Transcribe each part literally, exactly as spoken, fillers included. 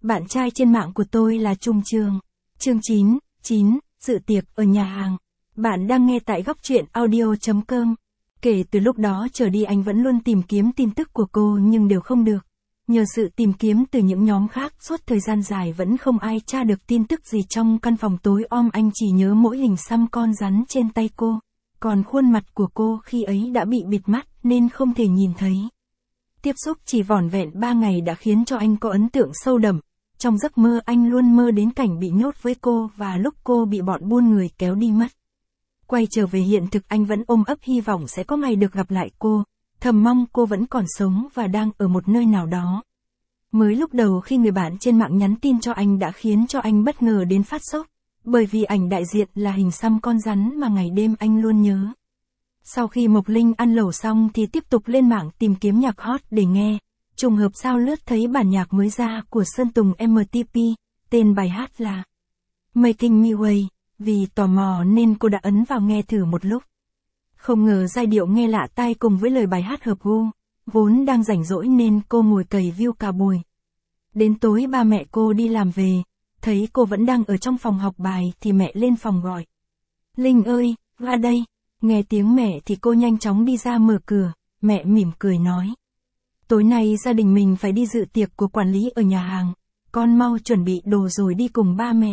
bạn trai trên mạng của tôi là Trung Trường. Chương chín, chín, dự tiệc ở nhà hàng. Bạn đang nghe tại góc truyện audio chấm com. Kể từ lúc đó trở đi anh vẫn luôn tìm kiếm tin tức của cô nhưng đều không được. Nhờ sự tìm kiếm từ những nhóm khác suốt thời gian dài vẫn không ai tra được tin tức gì trong căn phòng tối om, anh chỉ nhớ mỗi hình xăm con rắn trên tay cô. Còn khuôn mặt của cô khi ấy đã bị bịt mắt nên không thể nhìn thấy. Tiếp xúc chỉ vỏn vẹn ba ngày đã khiến cho anh có ấn tượng sâu đậm. Trong giấc mơ anh luôn mơ đến cảnh bị nhốt với cô và lúc cô bị bọn buôn người kéo đi mất. Quay trở về hiện thực anh vẫn ôm ấp hy vọng sẽ có ngày được gặp lại cô, thầm mong cô vẫn còn sống và đang ở một nơi nào đó. Mới lúc đầu khi người bạn trên mạng nhắn tin cho anh đã khiến cho anh bất ngờ đến phát sốc, bởi vì ảnh đại diện là hình xăm con rắn mà ngày đêm anh luôn nhớ. Sau khi Mộc Linh ăn lẩu xong thì tiếp tục lên mạng tìm kiếm nhạc hot để nghe, trùng hợp sao lướt thấy bản nhạc mới ra của Sơn Tùng em tê pê, tên bài hát là Making Me Way. Vì tò mò nên cô đã ấn vào nghe thử một lúc. Không ngờ giai điệu nghe lạ tai cùng với lời bài hát hợp gu, vốn đang rảnh rỗi nên cô ngồi cày view cả buổi. Đến tối ba mẹ cô đi làm về, thấy cô vẫn đang ở trong phòng học bài thì mẹ lên phòng gọi. Linh ơi, ra đây. Nghe tiếng mẹ thì cô nhanh chóng đi ra mở cửa, mẹ mỉm cười nói. Tối nay gia đình mình phải đi dự tiệc của quản lý ở nhà hàng, con mau chuẩn bị đồ rồi đi cùng ba mẹ.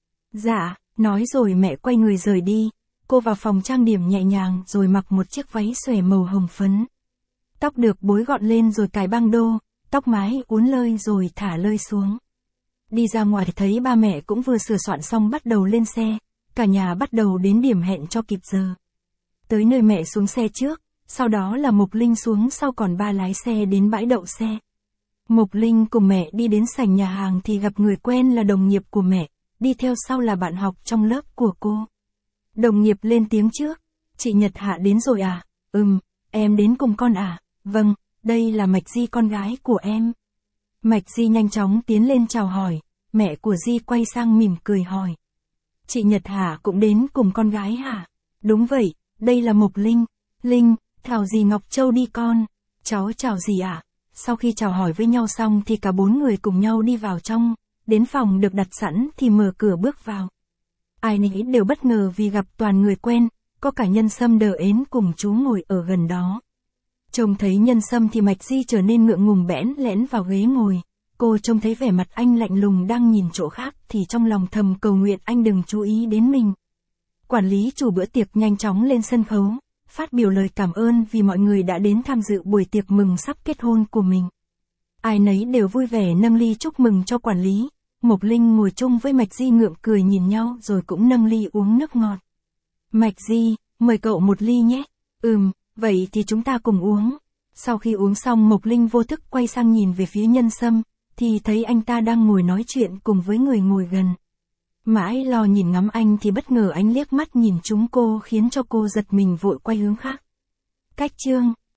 Dạ. Nói rồi mẹ quay người rời đi, cô vào phòng trang điểm nhẹ nhàng rồi mặc một chiếc váy xòe màu hồng phấn. Tóc được bối gọn lên rồi cài băng đô, tóc mái uốn lơi rồi thả lơi xuống. Đi ra ngoài thấy ba mẹ cũng vừa sửa soạn xong bắt đầu lên xe, cả nhà bắt đầu đến điểm hẹn cho kịp giờ. Tới nơi mẹ xuống xe trước, sau đó là Mộc Linh xuống sau còn ba lái xe đến bãi đậu xe. Mộc Linh cùng mẹ đi đến sảnh nhà hàng thì gặp người quen là đồng nghiệp của mẹ. Đi theo sau là bạn học trong lớp của cô. Đồng nghiệp lên tiếng trước. Chị Nhật Hạ đến rồi à? Ừm, em đến cùng con à? Vâng, đây là Mạch Di con gái của em. Mạch Di nhanh chóng tiến lên chào hỏi. Mẹ của Di quay sang mỉm cười hỏi. Chị Nhật Hạ cũng đến cùng con gái hả? Đúng vậy, đây là Mộc Linh. Linh, thảo dì Ngọc Châu đi con. Cháu chào dì ạ. À? Sau khi chào hỏi với nhau xong thì cả bốn người cùng nhau đi vào trong. Đến phòng được đặt sẵn thì mở cửa bước vào. Ai nấy đều bất ngờ vì gặp toàn người quen, có cả Nhân Sâm đờ ến cùng chú ngồi ở gần đó. Trông thấy Nhân Sâm thì Mạch Di trở nên ngượng ngùng bẽn lẽn vào ghế ngồi. Cô trông thấy vẻ mặt anh lạnh lùng đang nhìn chỗ khác thì trong lòng thầm cầu nguyện anh đừng chú ý đến mình. Quản lý chủ bữa tiệc nhanh chóng lên sân khấu, phát biểu lời cảm ơn vì mọi người đã đến tham dự buổi tiệc mừng sắp kết hôn của mình. Ai nấy đều vui vẻ nâng ly chúc mừng cho quản lý. Mộc Linh ngồi chung với Mạch Di ngượng cười nhìn nhau rồi cũng nâng ly uống nước ngọt. Mạch Di, mời cậu một ly nhé. Ừm, vậy thì chúng ta cùng uống. Sau khi uống xong Mộc Linh vô thức quay sang nhìn về phía Nhân Sâm, thì thấy anh ta đang ngồi nói chuyện cùng với người ngồi gần. Mãi lo nhìn ngắm anh thì bất ngờ anh liếc mắt nhìn trúng cô khiến cho cô giật mình vội quay hướng khác. Cách chương